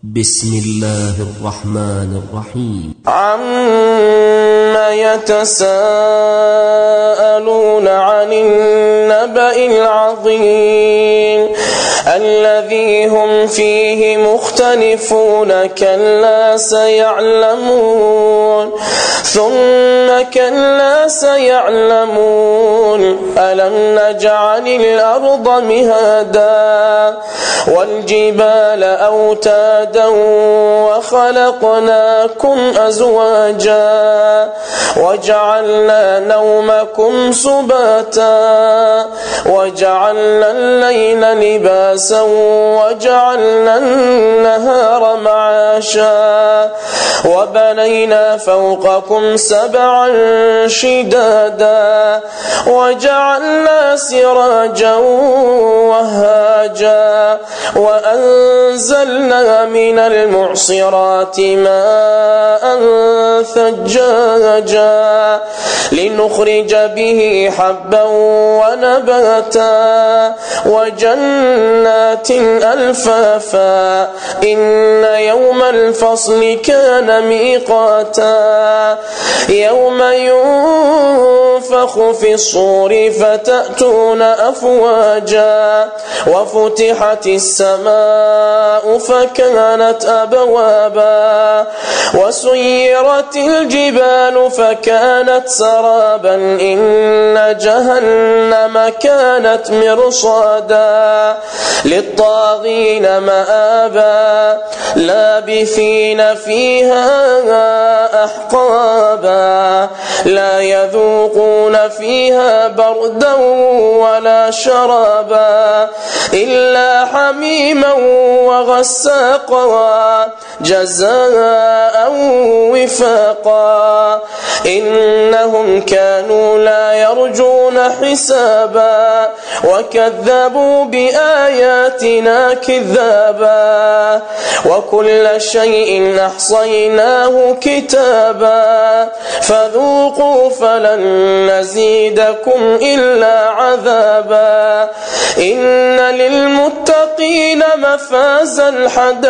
بسم الله الرحمن الرحيم عما يتساءلون عن النبأ العظيم الذي هم فيه مختلفون كلا سيعلمون ثم كلا سيعلمون ألم نجعل الأرض مهادا والجبال أوتادا وخلقناكم أزواجا وجعلنا نومكم سباتا وجعلنا الليل لباسا وجعلنا النهار معاشا وبنينا فوقكم سبعا شدادا وجعلنا سراجا وهاجا وأنزلنا من المعصرات ماء ثجاجا لنخرج به حبا ونباتا وجنات ألفافا إن يوم الفصل كان ميقاتا يوم ينفخ في الصور فتأتون أفواجا وفتحت السماء فكانت أبوابا وسيرت الجبال فكانت سرابا إن جهنم كانت مرصادا للطاغين مآبا لابثين فيها أحقابا لا يذوقون فيها بردا ولا شرابا إلا حميما وغساقا جزاء وفاقا إنهم كانوا لا يرجون حسابا وكذبوا بآياتنا كذابا وكل شيء أحصيناه كتابا فذوقوا فلن نزيدكم إلا عذابا إن للمتقين مفازا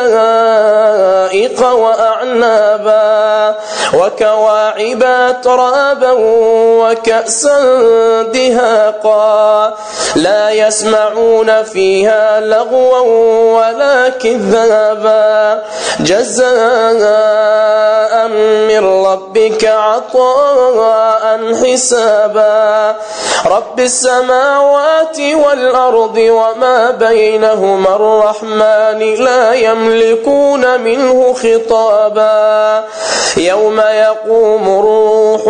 حدائق وأعنابا وكواعب أترابا وكأسا دهاقا لا يسمعون فيها لغوا ولا كذابا جزاء من ربك عطاء حسابا رب السماوات والأرض وما بينهما الرحمن لا يملكون منه خطابا يوم يقوم الروح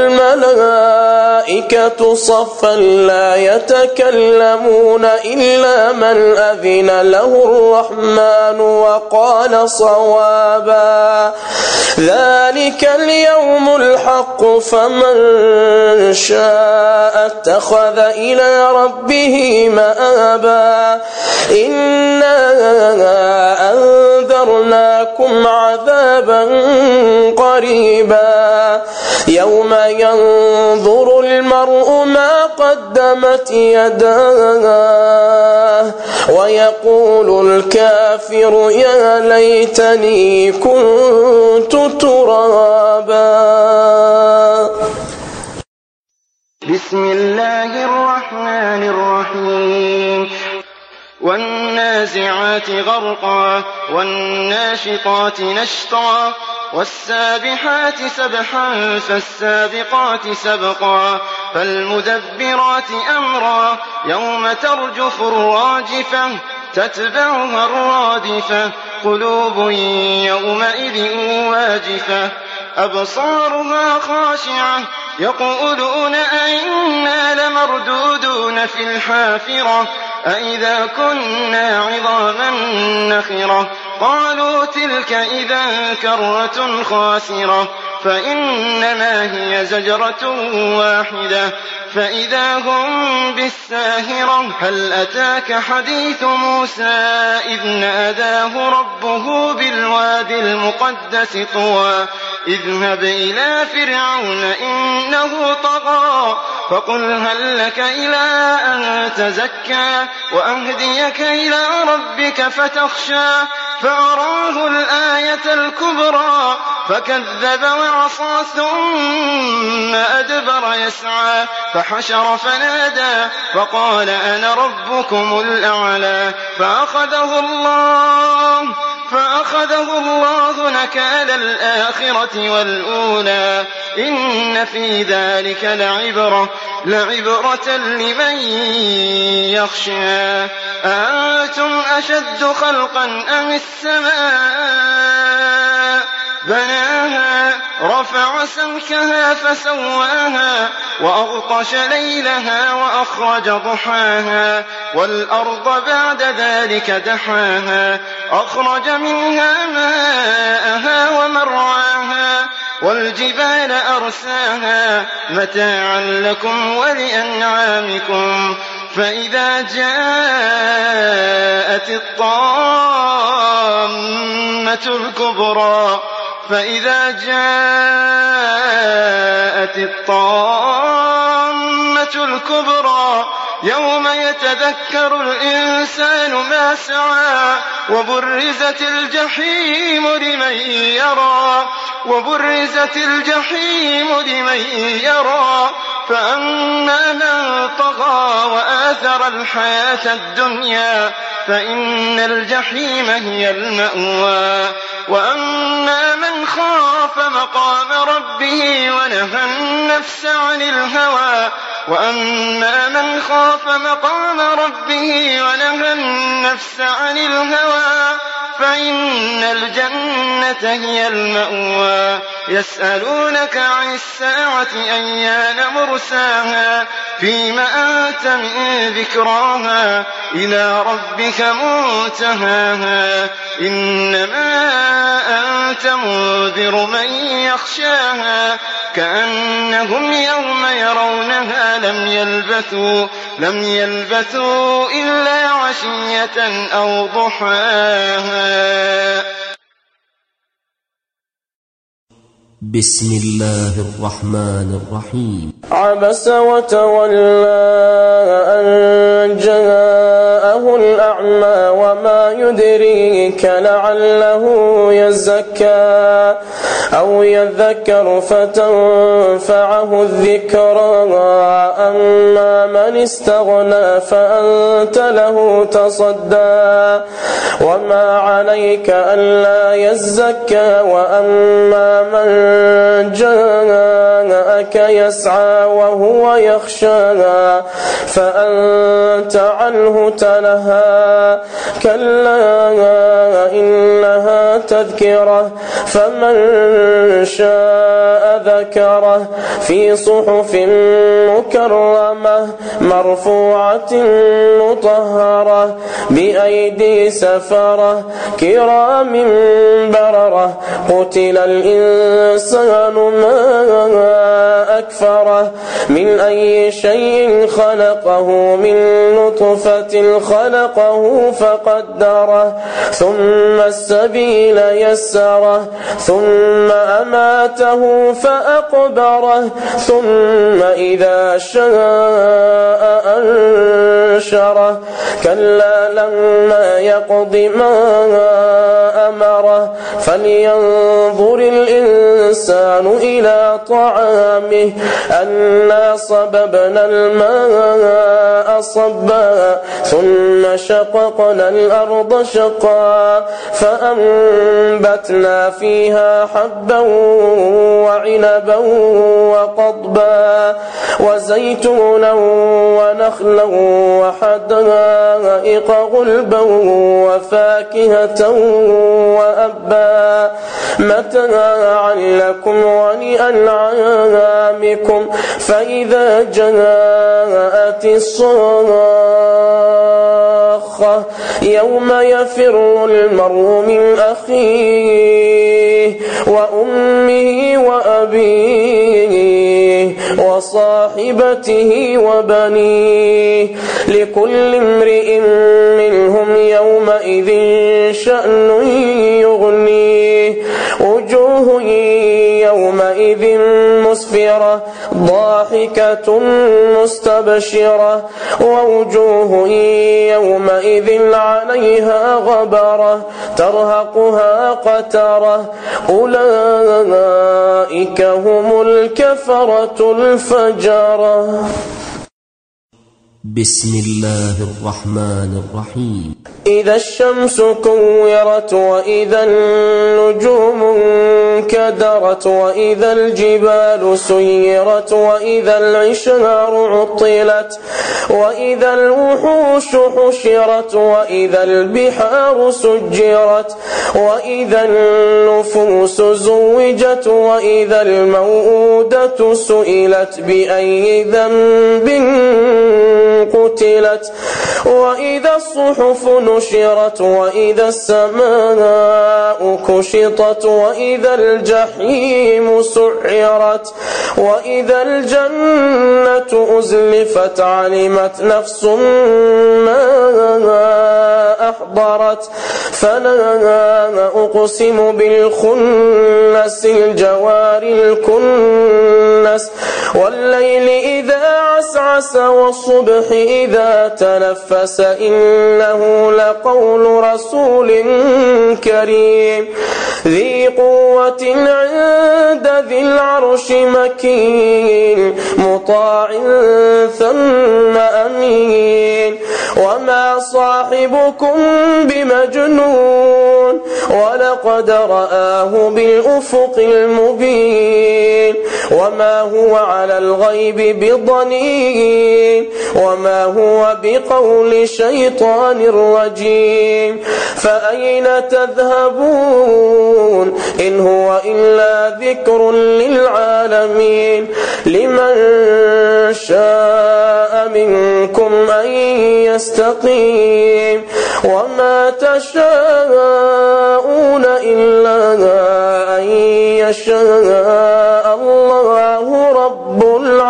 والملائكة صفا لا يتكلمون إلا من أذن له الرحمن وقال صوابا ذلك اليوم الحق فمن شاء اتخذ إلى ربه مآبا إنا أنذرناكم عذابا قريبا يوم ينظر المرء ما قدمت يداه ويقول الكافر يا ليتني كنت ترابا. بسم الله الرحمن الرحيم والنازعات غرقا والناشطات نشطا والسابحات سبحا فالسابقات سبقا فالمدبرات أمرا يوم ترجف الراجفة تتبعها الرادفة قلوب يومئذ واجفة أبصارها خاشعة يقولون أئنا لمردودون في الحافرة أئذا كنا عظاما نخرة قالوا تلك إذا كرة خاسرة فإنما هي زجرة واحدة فإذا هم بالساهرة هل أتاك حديث موسى إذ ناداه ربه بالوادي المقدس طوى اذهب إلى فرعون إنه طغى فقل هل لك إلى أن تزكى وأهديك إلى ربك فتخشى فأراه الآية الكبرى فكذب وعصى ثم أدبر يسعى فحشر فنادى فقال أنا ربكم الأعلى فأخذه الله نكال الآخرة والأولى إن في ذلك لعبرة لمن يخشى أأنتم أشد خلقا أم السماء بناها رفع سمكها فسواها وأغطش ليلها وأخرج ضحاها والأرض بعد ذلك دحاها أخرج منها ماءها ومرعاها والجبال أرساها متاعا لكم ولأنعامكم فإذا جاءت الطامة الكبرى يوم يتذكر الإنسان ما سعى وبرزت الجحيم لمن يرى فأما من طغى وآثر الحياة الدنيا فإن الجحيم هي المأوى وأما من خاف مقام ربه ونهى النفس عن الهوى فإن الجنة هي المأوى يسألونك عن الساعة أيان مرساها فيم أنت من ذكراها إلى ربك منتهاها إنما أنت منذر من يخشاها كأنهم يوم يرونها لم يلبثوا إلا عشية أو ضحاها. بسم الله الرحمن الرحيم. عبس وتولى أن جاءه الأعمى وما يدريك لعله يزكى أو يذكر فتنفعه الذكرى أما من استغنى فأنت له تصدى وما عليك ألا يزكى وأما من جاءك يسعى وهو يخشى فأنت عنه تلهى كلا إنها تذكرة فمن شاء ذكره في صحف مكرمة مرفوعة مطهرة بأيدي سفرة كرام بررة قتل الإنسان ما أكفره من أي شيء خلقه من نطفة خلقه فقدره ثم السبيل يسره ثم أماته فأقبره ثم إذا شاء أنشره كلا لما يقض ما أمره فلينظر الإنسان إلى طعامه أنا صببنا الماء صبا ثم شققنا الأرض شقا فأنبتنا فيها حبا وعنبا وقضبا وزيتونا ونخلا وحدائق غلبا وفاكهة وأبا متاعا لكم ولأنعامكم فإذا جاءت الصاخة يوم يفر المرء من أخيه وأمه وأبيه وصاحبته وبنيه لكل امرئ منهم يومئذ شأن يغنيه وجوه يومئذ مسفرة ضاحكة مستبشرة ووجوه يومئذ عليها غبرة ترهقها قترة أولئك هم الكفرة الفجرة. بسم الله الرحمن الرحيم. إذا الشمس كورت وإذا النجوم انكدرت وإذا الجبال سيرت وإذا العشار عطلت وإذا الوحوش حشرت وإذا البحار سجرت وإذا النفوس زوجت وإذا الموءودة سئلت بأي ذنب قتلت وإذا الصحف نشرت وإذا السماء كشطت وإذا الجحيم سعرت وإذا الجنة أزلفت علمت نفس ما أحضرت فلا أقسم بالخنس الجوار الكنس والليل إذا عسعس والصبح إذا تنفس إنه لقول رسول كريم ذي قوة عند ذي العرش مكين مطاع ثم أمين وما صاحبكم بمجنون ولقد رآه بالأفق المبين وما هو على الغيب بضنين وما هو بقول شيطان رجيم فأين تذهبون إن هو إلا ذكر للعالمين لمن شاء منكم أن يستقيم وما تشاءون إلا أن يشاء الله رب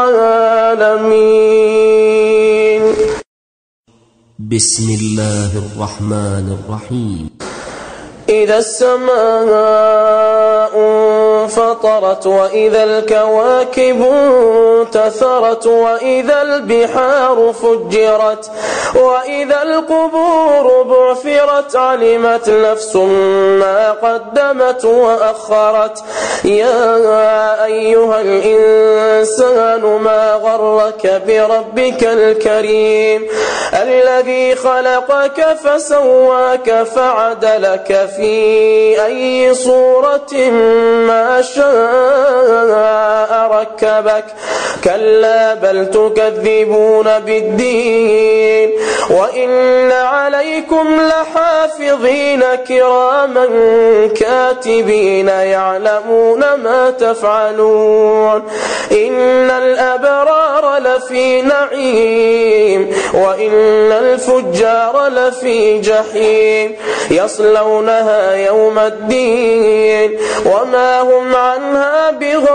العالمين. بسم الله الرحمن الرحيم. إذا السماء انفطرت وإذا الكواكب انتثرت وإذا البحار فجرت وإذا القبور بعثرت علمت نفس ما قدمت وأخرت يا أيها الإنسان ما غرك بربك الكريم الذي خلقك فسواك فعدلك في أي صورة ما شاء ركبك كلا بل تكذبون بالدين وإن عليكم لحافظين كراما كاتبين يعلمون ما تفعلون إن الأبرار لفي نعيم وإن الفجار لفي جحيم يصلونها يوم الدين وما هم عنها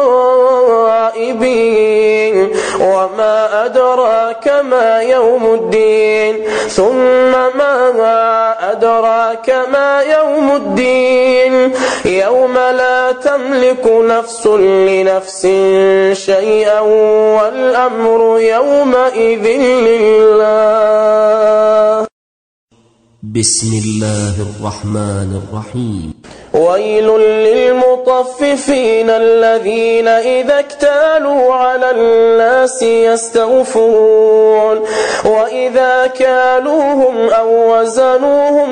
بغائبين وما أدراك ما يوم الدين ثم ما أدراك ما يوم الدين يوم لا تملك نفس لنفس شيئا والأمر يومئذ لله. بسم الله الرحمن الرحيم. ويل للمطففين الذين إذا اكتالوا على الناس يستوفون وإذا كالوهم أو وزنوهم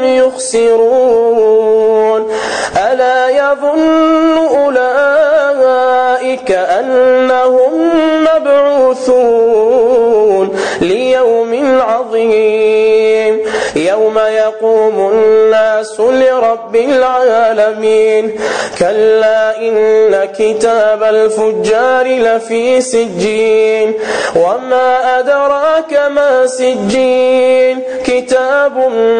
يخسرون ألا يظن أولئك أنهم مبعوثون ليوم عظيم يوم يقوم الناس لرب العالمين كلا إن كتاب الفجار لفي سجين وما أدراك ما سجين كتاب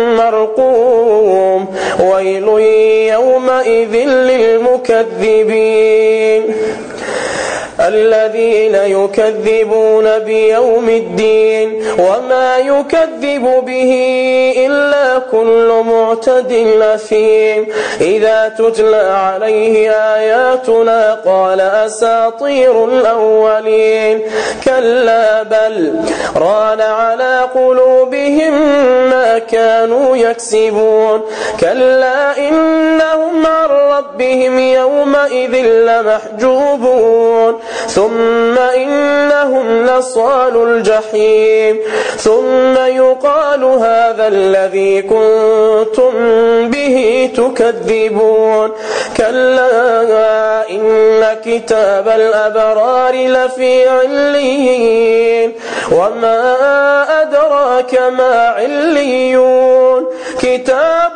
مرقوم ويل يومئذ للمكذبين الذين يكذبون بيوم الدين وما يكذب به إلا كل معتد أثيم إذا تتلى عليه آياتنا قال أساطير الأولين كلا بل ران على قلوبهم ما كانوا يكسبون كلا إنهم عن ربهم يومئذ لمحجوبون ثم إنهم لصالوا الجحيم ثم يقال هذا الذي كنتم به تكذبون كلا إن كتاب الأبرار لفي عليين وما أدراك ما عليون كتاب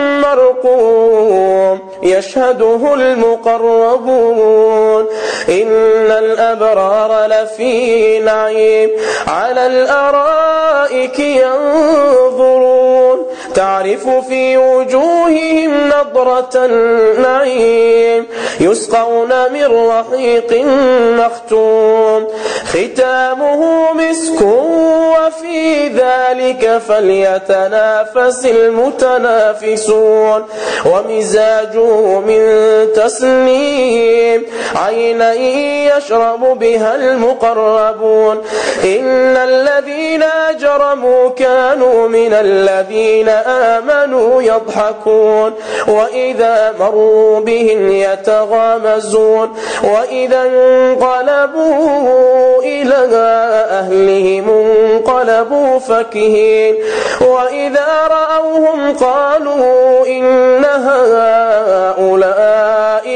مرقوم يشهده المقربون إن الأبرار لفي نعيم على الأرائك ينظرون تعرف في وجوههم نضرة النعيم يسقون من رحيق مختوم ختامه مسك وفي ذلك فليتنافس المتنافسون ومزاجه من تسنيم عينا يشرب بها المقربون إن الذين أجرموا كانوا من الذين آمنوا يضحكون وإذا مروا بهم يتغامزون وإذا انقلبوا إلى أهلهم انقلبوا فكهين وإذا رأوهم قالوا إن هؤلاء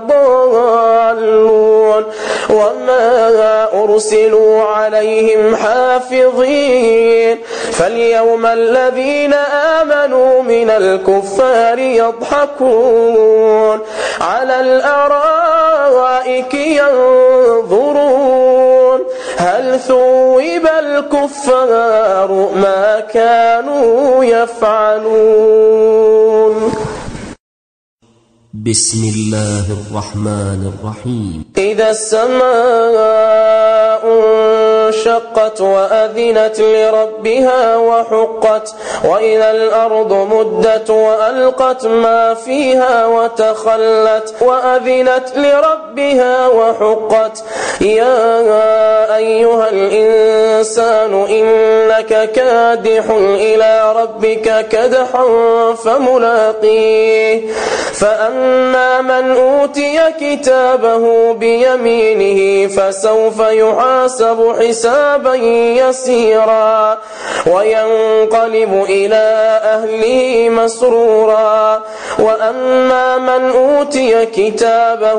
لضالون وما أرسلوا عليهم حافظين فاليوم الذين آمنوا من الكفار يضحكون على الأرائك ينظرون هل ثوب الكفار ما كانوا يفعلون بسم الله الرحمن الرحيم إذا السماء انشقت وأذنت لربها وحقت وإذا الأرض مدت وألقت ما فيها وتخلت وأذنت لربها وحقت يا أيها الإنسان إنك كادح إلى ربك كدحا فملاقيه فأما من أوتي كتابه بيمينه فسوف يحاسب حسابا يسيرا وينقلب إلى أهله مسرورا وأما من أوتي كتابه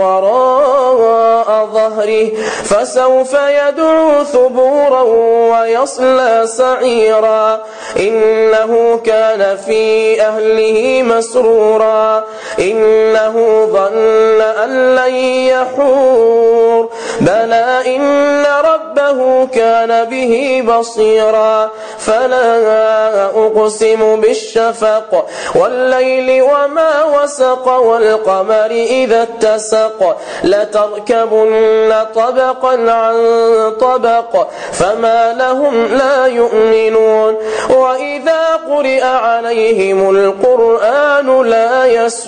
وراء ظهره فسوف يدعو ثبورا ويصلى سعيرا إنه كان في أهله مسرورا إنه ظن أن لن يحور بلى إن ربه كان به بصيرا فلا أقسم بالشفق والليل وما وسق والقمر إذا اتسق لتركبن طبقا عن طبق فما لهم لا يؤمنون وإذا قرئ عليهم القرآن لا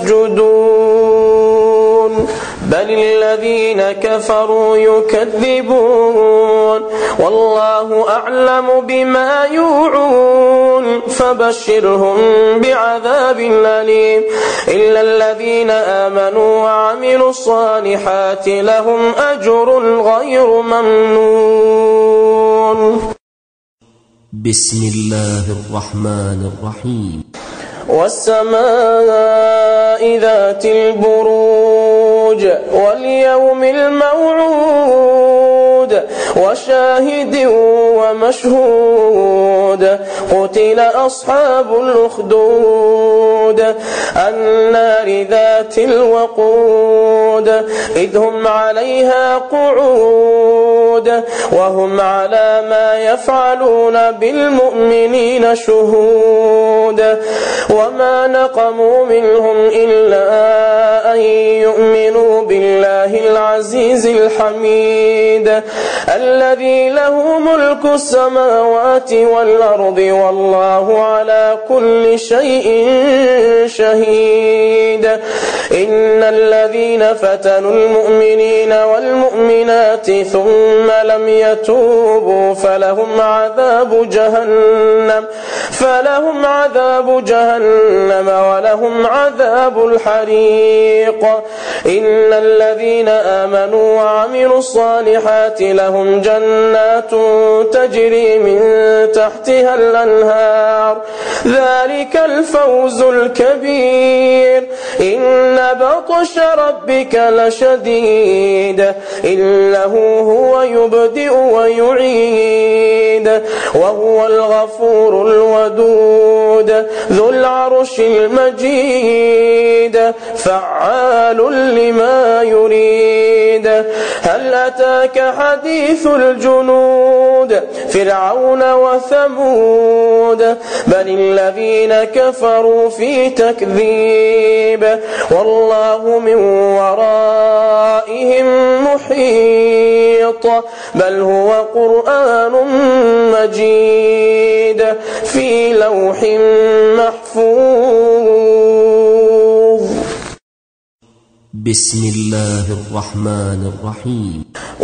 يسجدون بل الذين كفروا يكذبون والله أعلم بما يوعون فبشرهم بعذاب أليم إلا الذين آمنوا وعملوا الصالحات لهم أجر غير ممنون بسم الله الرحمن الرحيم والسماء ذات البروج واليوم الموعود وشاهد ومشهود قتل أصحاب الأخدود النار ذات الوقود إذ هم عليها قعود وهم على ما يفعلون بالمؤمنين شهود وما نقموا منهم إلا أن يؤمنوا بالله العزيز العزيز الحميد الذي له ملك السماوات والأرض والله على كل شيء شهيد إن الذين فتنوا المؤمنين والمؤمنات ثم لم يتوبوا فلهم عذاب جهنم ولهم عذاب الحريق إن الذين آمنوا وعملوا الصالحات لهم جنات تجري من تحتها الأنهار ذلك الفوز الكبير إن بطش ربك لشديد إنه هو يبدئ ويعيد وهو الغفور الودود ذو العرش المجيد فعال لما يريد هل أتاك حديث الجنود فرعون وثمود بل الذين كفروا في تكذيب والله من ورائهم محيط بل هو قرآن مجيد في لوح محفوظ. بسم الله الرحمن الرحيم.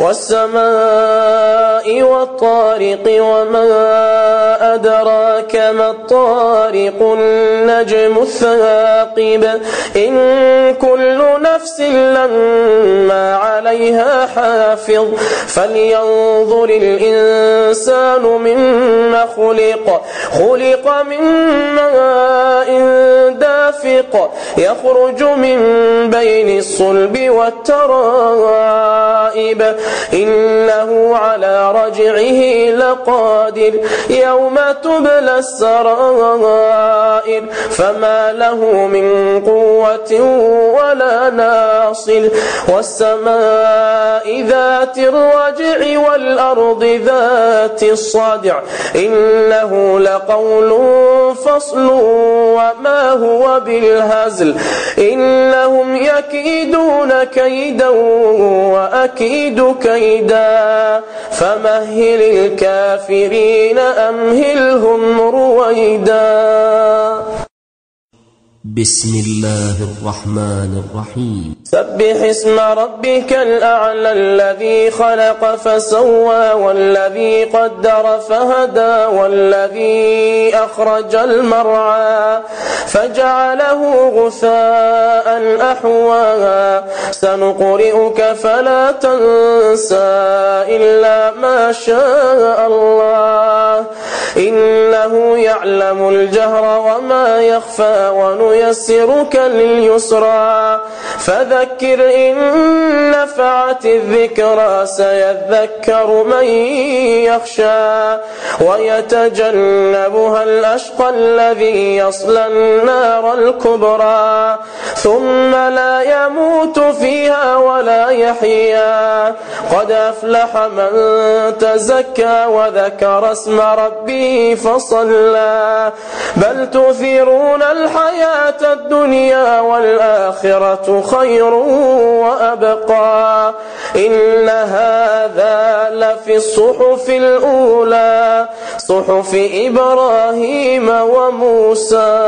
والسماء والطارق وما أدراك ما الطارق النجم الثاقب إن كل نفس لما عليها حافظ فلينظر الإنسان مما خلق من ماء دافق يخرج من بين الصلب والترائب إنه على رجعه لقادر يوم تبلى السرائر فما له من قوة ولا ناصر والسماء ذات الرجع والأرض ذات الصدع إنه لقول فصل وما هو بالهزل إنهم يكيدون كيدا وأكيد كيدا فمهل الكافرين أمهلهم رويدا. بسم الله الرحمن الرحيم. سبح اسم ربك الأعلى الذي خلق فسوى والذي قدر فهدى والذي أخرج المرعى فجعله غثاء أحوى سنقرئك فلا تنسى إلا ما شاء الله إنه يعلم الجهر وما يخفى ونيسرك لليسرى فذكر إن نفعت الذكرى سيذكر من يخشى ويتجنبها الأشقى الذي يصلى النار الكبرى ثم لا يموت فيها ولا يحيا قد أفلح من تزكى وذكر اسم ربه فصلى بل تؤثرون الحياة الدنيا والآخرة خير وأبقى إن هذا لفي الصحف الأولى صحف إبراهيم وموسى.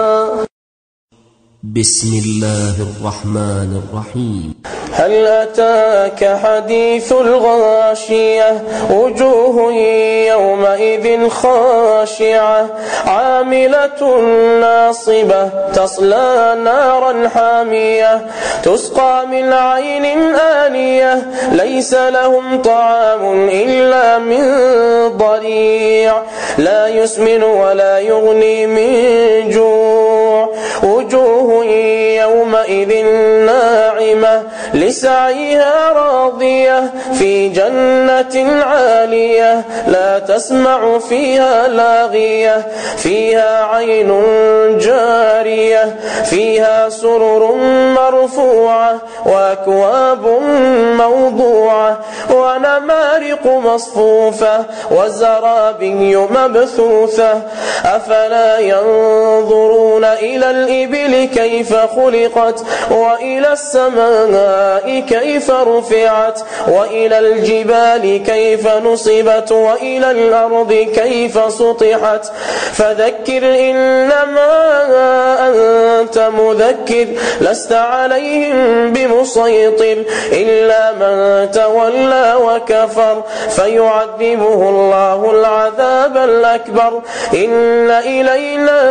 بسم الله الرحمن الرحيم. هل أتاك حديث الغاشية وجوه يومئذ خاشعة عاملة ناصبة تصلى نارا حامية تسقى من عين آنية ليس لهم طعام إلا من ضريع لا يسمن ولا يغني من جوع وجوه يومئذ ناعمة لسعيها راضية في جنة عالية لا تسمع فيها لاغية فيها عين جارية فيها سرر مرفوعة وأكواب موضوعة ونمارق مصفوفة وزرابي مبثوثة أفلا ينظرون إلى الإبل كيف خلقت وإلى السماء السماء كيف رفعت وإلى الجبال كيف نصبت وإلى الأرض كيف سطحت فذكر إنما أنت مذكر لست عليهم بمسيطر إلا من تولى وكفر فيعذبه الله العذاب الأكبر إن إلينا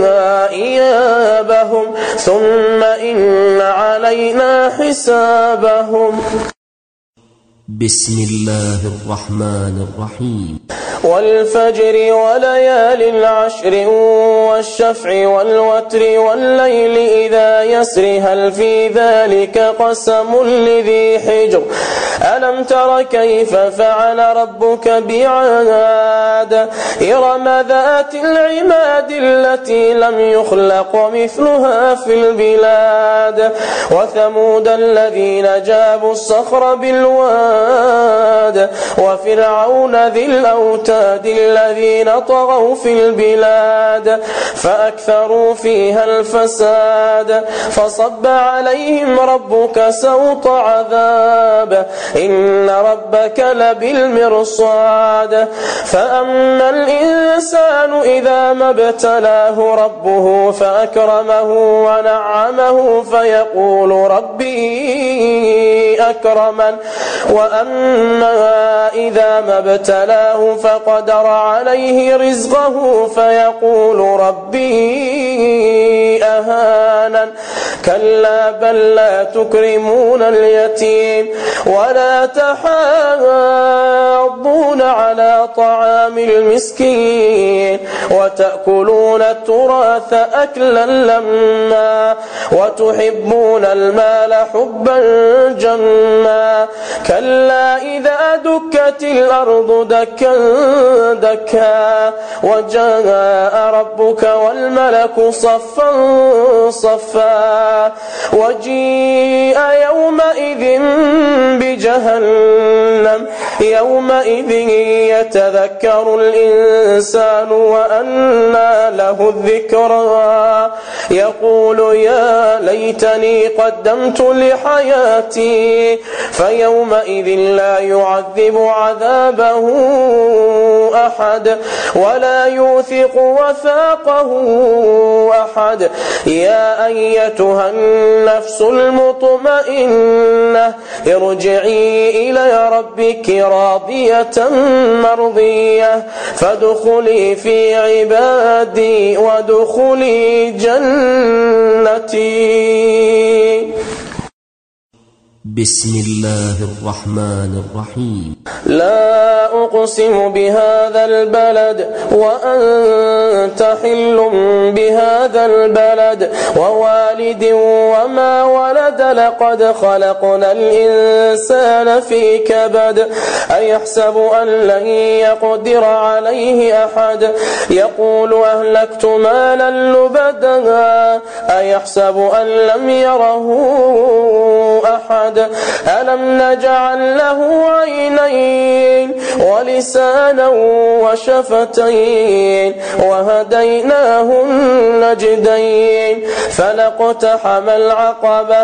إيابهم ثم إن علينا حسابهم. بسم الله الرحمن الرحيم. والفجر وليال العشر والشفع والوتر والليل إذا يسر هل في ذلك قسم لذي حجر ألم تر كيف فعل ربك بعاد إرم ذات العماد التي لم يخلق مثلها في البلاد وثمود الذين جابوا الصخر بالواد وفرعون ذي الأوتاد الذين طغوا في البلاد فأكثروا فيها الفساد فصب عليهم ربك سوط عذاب إن ربك لبالمرصاد فأما الإنسان إذا ما ابتلاه ربه فأكرمه ونعمه فيقول ربي أكرمن وأما إذا ما ابتلاه فقدر عليه رزقه فيقول ربي أهانن كلا بل لا تكرمون اليتيم ولا تحاضون على طعام المسكين وتأكلون التراث أكلا لما وتحبون المال حبا جما كلا إذا دكت الأرض دكا دكا وجاء ربك والملك صفا صفا وجيء يومئذ بجهنم يومئذ يتذكر الإنسان وأنى له الذكرى يقول يا ليتني قدمت لحياتي فيومئذ لا يعذب عذابه أحد ولا يوثق وثاقه أحد يا أيتها النفس المطمئنة ارجعي إلى ربك راضية مرضية فادخلي في عبادي وادخلي جنتي. بسم الله الرحمن الرحيم. لا أقسم بهذا البلد وأنت حل بهذا البلد ووالد وما ولد لقد خلقنا الإنسان في كبد أيحسب أن لن يقدر عليه أحد يقول أهلكت مالا لبدا أيحسب أن لم يره أحد ألم نجعل له عينين ولسانا وشفتين وهديناه النجدين فلاقتحم العقبة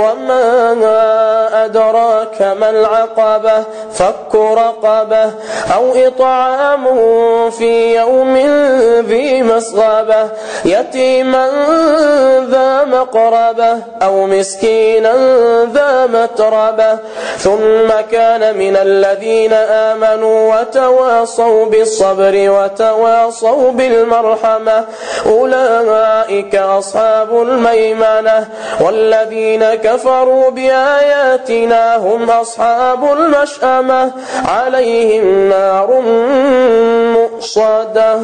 وما أدراك ما العقبة فك رقبة أو إطعام في يوم ذي مسغبة يتيما ذا مقربة أو مسكينا ذا متربة ثم كان من الذين آمنوا وتواصوا بالصبر وتواصوا بالمرحمة أولئك أصحاب الميمنة والذين كفروا بآياتنا هم أصحاب المشأمة عليهم نار مؤصدة.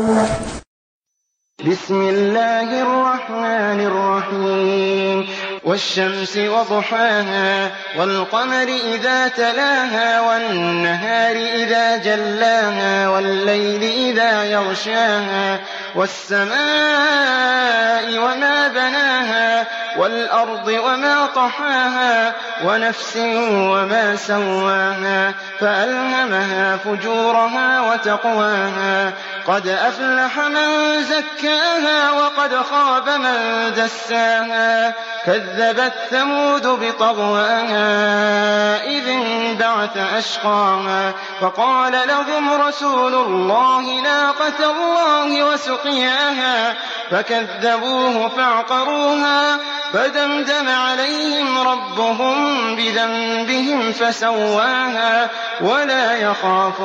بسم الله الرحمن الرحيم والشمس وضحاها والقمر إذا تلاها والنهار إذا جلاها والليل إذا يغشاها والسماء وما بناها والأرض وما طحاها ونفس وما سواها فألهمها فجورها وتقواها قد أفلح من زكاها وقد خاب من دساها كذبت ثمود بطغواها إذ انبعث أشقاها فقال لهم رسول الله ناقة الله وسقياها فكذبوه فعقروها فدمدم عليهم ربهم بذنبهم فسواها ولا يخاف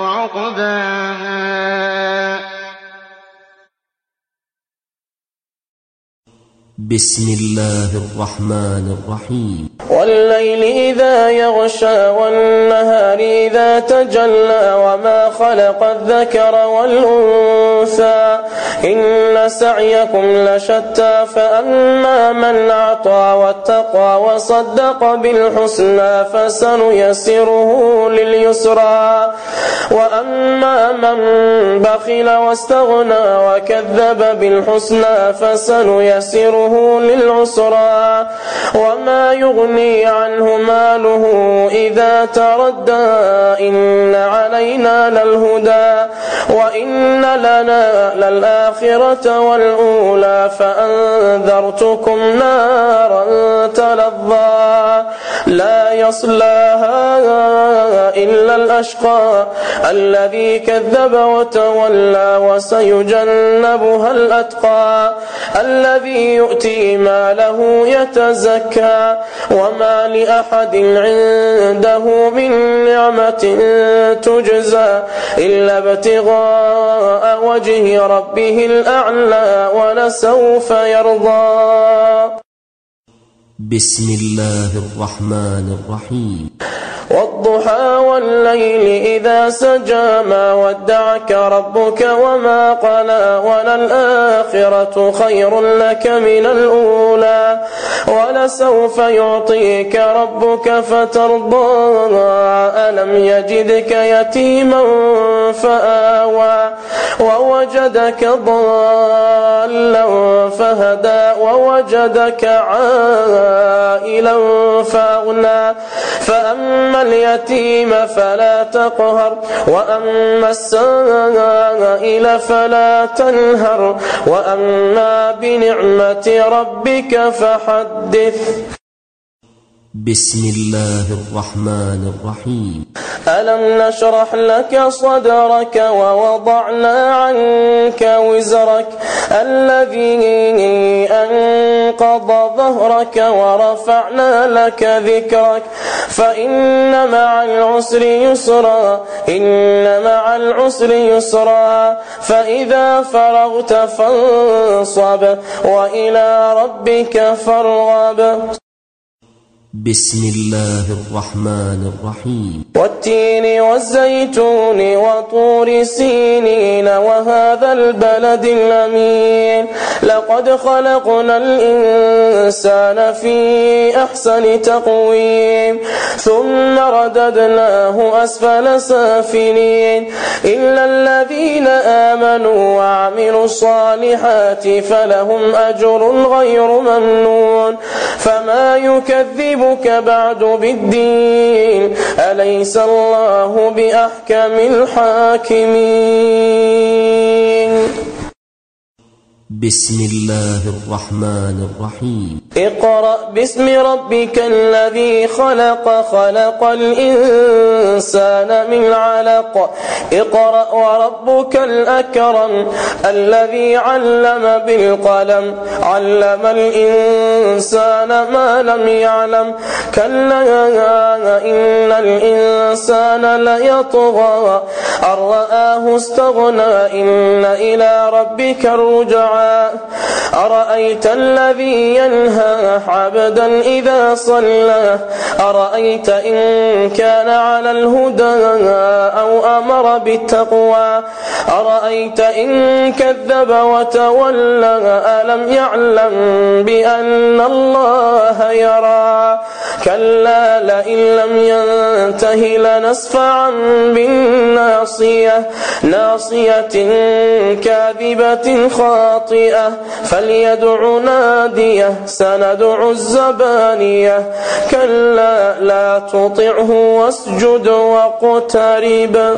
عقباها. بسم الله الرحمن الرحيم. والليل إذا يغشى والنهار إذا تجلى وما خلق الذكر والأنثى إن سعيكم لشتى فأما من أعطى واتقى وصدق بالحسنى فسنيسره لليسرى وأما من بخل واستغنى وكذب بالحسنى فسنيسره للعسرى وما يغني عنه ماله إذا تردى إن علينا للهدى وإن لنا للآخرة والأولى فأنذرتكم نارا تلظى لا يصلاها إلا الأشقى الذي كذب وتولى وسيجنبها الأتقى الذي يؤتي ماله يتزكى وما لأحد عنده من نعمة تجزى إلا ابتغاء وجه ربه الأعلى ولسوف يرضى. بسم الله الرحمن الرحيم. والضحى والليل إذا سجى ما ودعك ربك وما قلى وللآخرة خير لك من الأولى ولسوف يعطيك ربك فترضى ألم يجدك يتيما فآوى ووجدك ضالا فهدى ووجدك عائلا فأغنى فأما اليتيم فلا تقهر وأما السائل فلا تنهر وأما بنعمة ربك فحدث. بسم الله الرحمن الرحيم. ألم نشرح لك صدرك ووضعنا عنك وزرك الذي أنقض ظهرك ورفعنا لك ذكرك فإن مع العسر يسرا إن مع العسر يسرا فإذا فرغت فانصب وإلى ربك فارغب. بسم الله الرحمن الرحيم. والتين والزيتون وطور سينين وهذا البلد الأمين لقد خلقنا الإنسان في أحسن تقويم ثم رددناه أسفل سافلين إلا الذين آمنوا وعملوا الصالحات فلهم أجر غير ممنون فما يكذبك بعد بالدين أليس الله بأحكم الحاكمين. بسم الله الرحمن الرحيم. اقرأ باسم ربك الذي خلق خلق الإنسان من علق اقرأ وربك الأكرم الذي علم بالقلم علم الإنسان ما لم يعلم كلا إن الإنسان ليطغى أن رآه استغنى إن إلى ربك الرجعى أرأيت الذي ينهى عبدا إذا صلى أرأيت إن كان على الهدى أو أمر بالتقوى أرأيت إن كذب وتولى ألم يعلم بأن الله يرى كلا لئن لم ينته لنسفعا بالناصية ناصية كاذبة خاطئة فليدع ناديه سندع الزبانية كلا لا تطعه واسجد واقترب.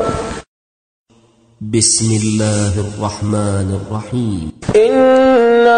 بسم الله الرحمن الرحيم. إنا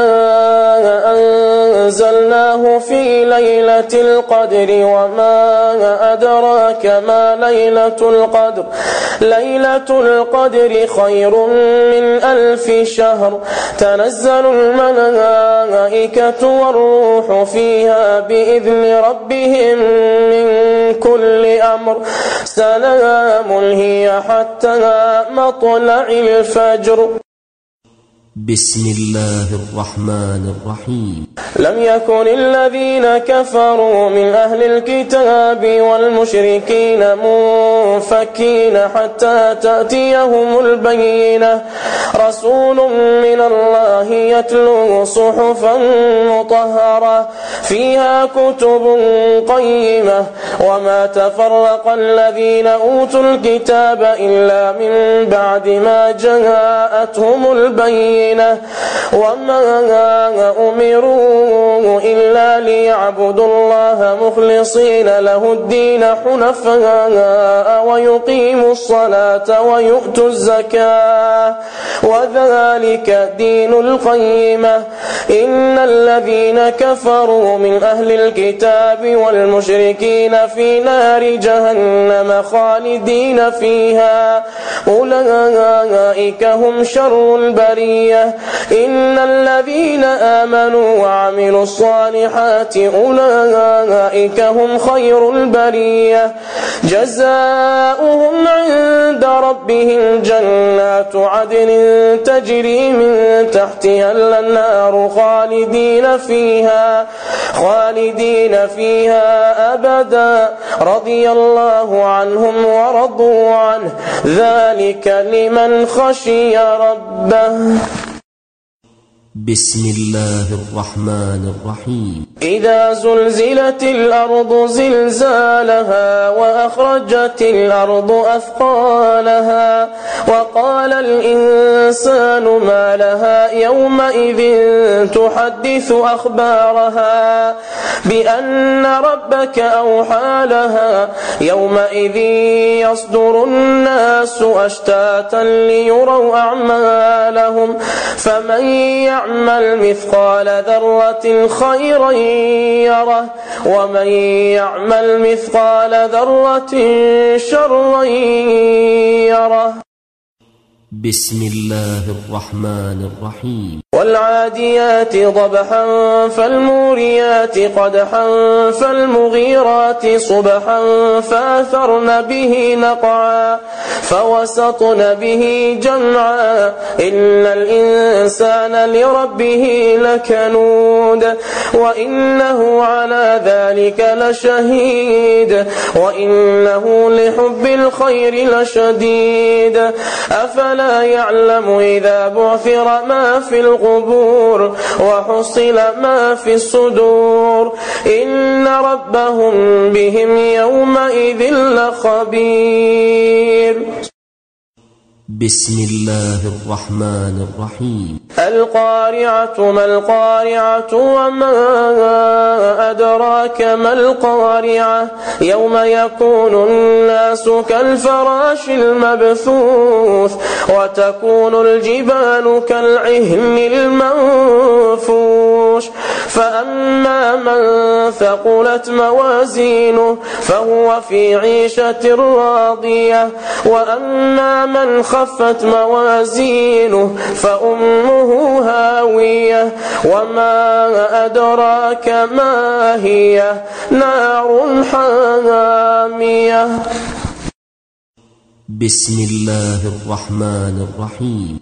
أنزلناه في ليلة القدر وما أدراك ما ليلة القدر ليلة القدر خير من 1000 شهر تنزل الملائكة والروح فيها بإذن ربهم من كل أمر سلام هي حتى مطلع الفجر. بسم الله الرحمن الرحيم. لم يكن الذين كفروا من أهل الكتاب والمشركين منفكين حتى تأتيهم البينة رسول من الله يتلو صحفا مطهرة فيها كتب قيمة وما تفرق الذين أوتوا الكتاب إلا من بعد ما جاءتهم البينة وما أمروا إلا ليعبدوا الله مخلصين له الدين حنفاء ويقيموا الصلاة ويؤتوا الزكاة وذلك دين القيمة. إن الذين كفروا من أهل الكتاب والمشركين في نار جهنم خالدين فيها أولئك هم شر البرية. إن الذين آمنوا وعملوا الصالحات أولئك هم خير البرية جزاؤهم عند ربهم جنات عدن تجري من تحتها الأنهار خالدين فيها أبدا رضي الله عنهم ورضوا عنه ذلك لمن خشي ربه. بسم الله الرحمن الرحيم. إذا زلزلت الأرض زلزالها وأخرجت الأرض أثقالها وقال الإنسان ما لها يومئذ تحدث أخبارها بأن ربك أوحى لها يومئذ يصدر الناس أشتاتا ليروا أعمالهم فمن يعمل مثقال ذرة خيرا يره ومن يعمل مثقال ذرة شرا يره. بسم الله الرحمن الرحيم. والعاديات ضبحا فالموريات قدحا فالمغيرات صبحا فأثرن به نقعا فوسطن به جمعا إن الإنسان لربه لكنود وإنه على ذلك لشهيد وإنه لحب الخير لشديد أفلا يعلم إذا بعثر ما في القبور وحصل ما في الصدور إن ربهم بهم يومئذ لخبير. بسم الله الرحمن الرحيم. القارعة ما القارعة وما أدراك ما القارعة يوم يكون الناس كالفراش المبثوث وتكون الجبال كالعهن المنفوش فأما من ثقلت موازينه فهو في عيشة راضية وأما من خفت موازينه فأمه هاوية وما أدراك ما هي نار حامية. بسم الله الرحمن الرحيم.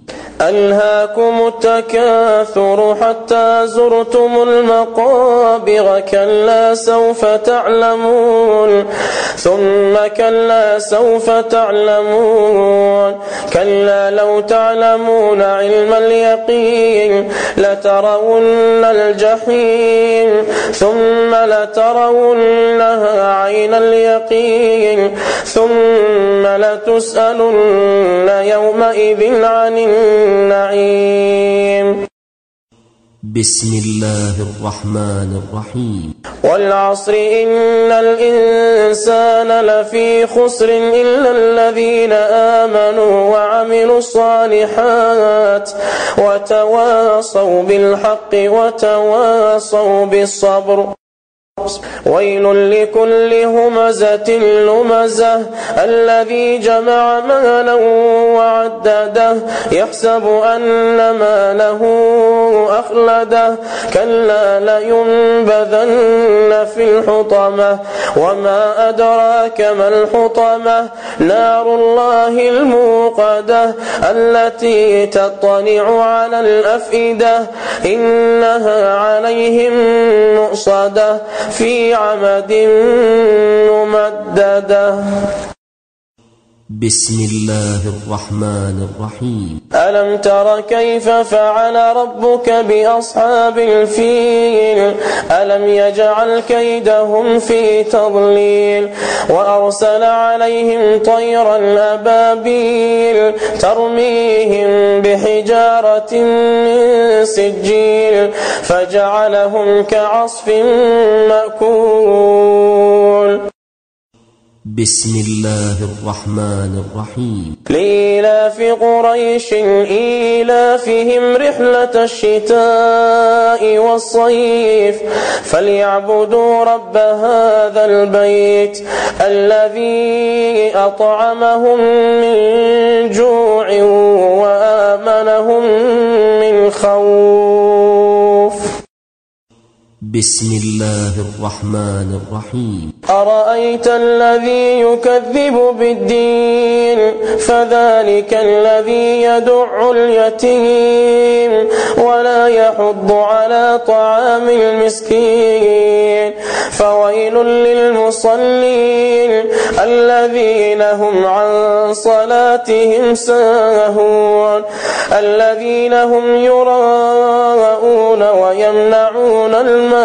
ألهاكم التكاثر حتى زرتم المقابر كلا سوف تعلمون ثم كلا سوف تعلمون كلا لو تعلمون علم اليقين لترون الجحيم ثم لترونها عين اليقين ثم لتسألن يومئذ عن النعيم. بسم الله الرحمن الرحيم. والعصر إن الإنسان لفي خسر إلا الذين آمنوا وعملوا الصالحات وتواصوا بالحق وتواصوا بالصبر. ويل لكل همزة لمزة الذي جمع مالا وعدده يحسب أن ماله أخلده كلا لينبذن في الحطمة وما أدراك ما الحطمة نار الله الموقدة التي تطلع على الأفئدة إنها عليهم مؤصدة في عمد ممددة. بسم الله الرحمن الرحيم. ألم تر كيف فعل ربك بأصحاب الفيل ألم يجعل كيدهم في تضليل وأرسل عليهم طيرا أبابيل ترميهم بحجارة من سجيل فجعلهم كعصف مأكول. بسم الله الرحمن الرحيم. لإيلاف قريش إيلافهم رحلة الشتاء والصيف فليعبدوا رب هذا البيت الذي أطعمهم من جوع وآمنهم من خوف. بسم الله الرحمن الرحيم. أرأيت الذي يكذب بالدين فذلك الذي يدع اليتيم ولا يحض على طعام المسكين فويل للمصلين الذين هم عن صلاتهم ساهون الذين هم يراءون ويمنعون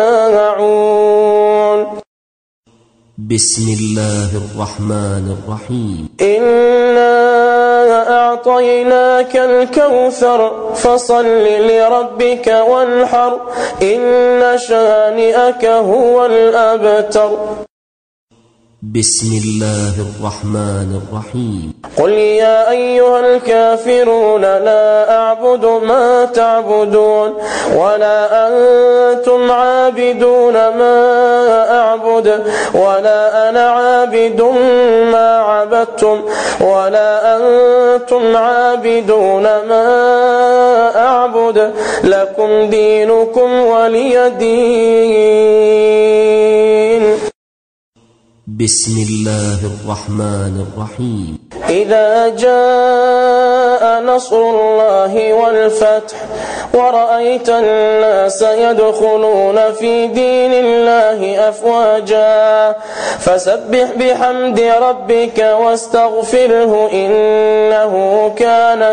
الماعون. بسم الله الرحمن الرحيم. إنا أعطيناك الكوثر فصل لربك وانحر إن شانئك هو الأبتر. بسم الله الرحمن الرحيم. قل يا أيها الكافرون لا أعبد ما تعبدون ولا أنتم عابدون ما أعبد ولا أنا عابد ما عبدتم ولا أنتم عابدون ما أعبد لكم دينكم ولي دين. بسم الله الرحمن الرحيم. إذا جاء نصر الله والفتح ورأيت الناس يدخلون في دين الله أفواجا فسبح بحمد ربك واستغفره إنه كان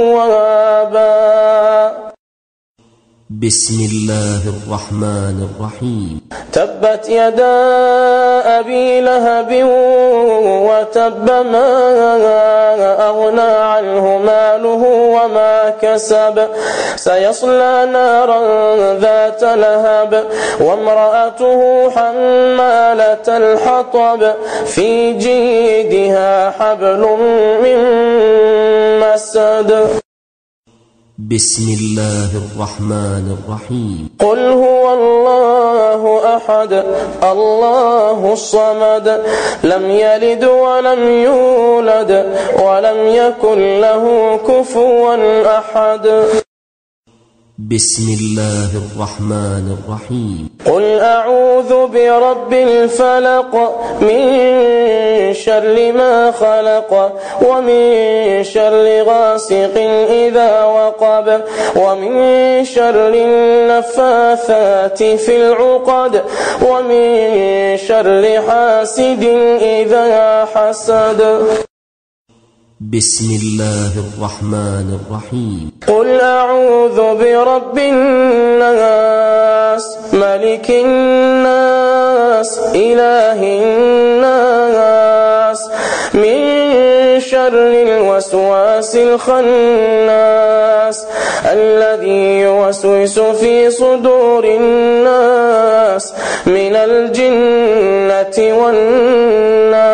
توابا. بسم الله الرحمن الرحيم. تبت يدا أبي لهب وتب ما أغنى عنه ماله وما كسب سيصلى نارا ذات لهب وامرأته حمالة الحطب في جيدها حبل من مسد. بسم الله الرحمن الرحيم. قل هو الله أحد الله الصمد لم يلد ولم يولد ولم يكن له كفوا أحد. بسم الله الرحمن الرحيم قل أعوذ برب الفلق من شر ما خلق ومن شر غاسق إذا وقب ومن شر النفاثات في العقد ومن شر حاسد إذا حسد بسم الله الرحمن الرحيم قل أعوذ برب الناس ملك الناس إله الناس من شر الوسواس الخناس الذي يوسوس في صدور الناس من الجنة والناس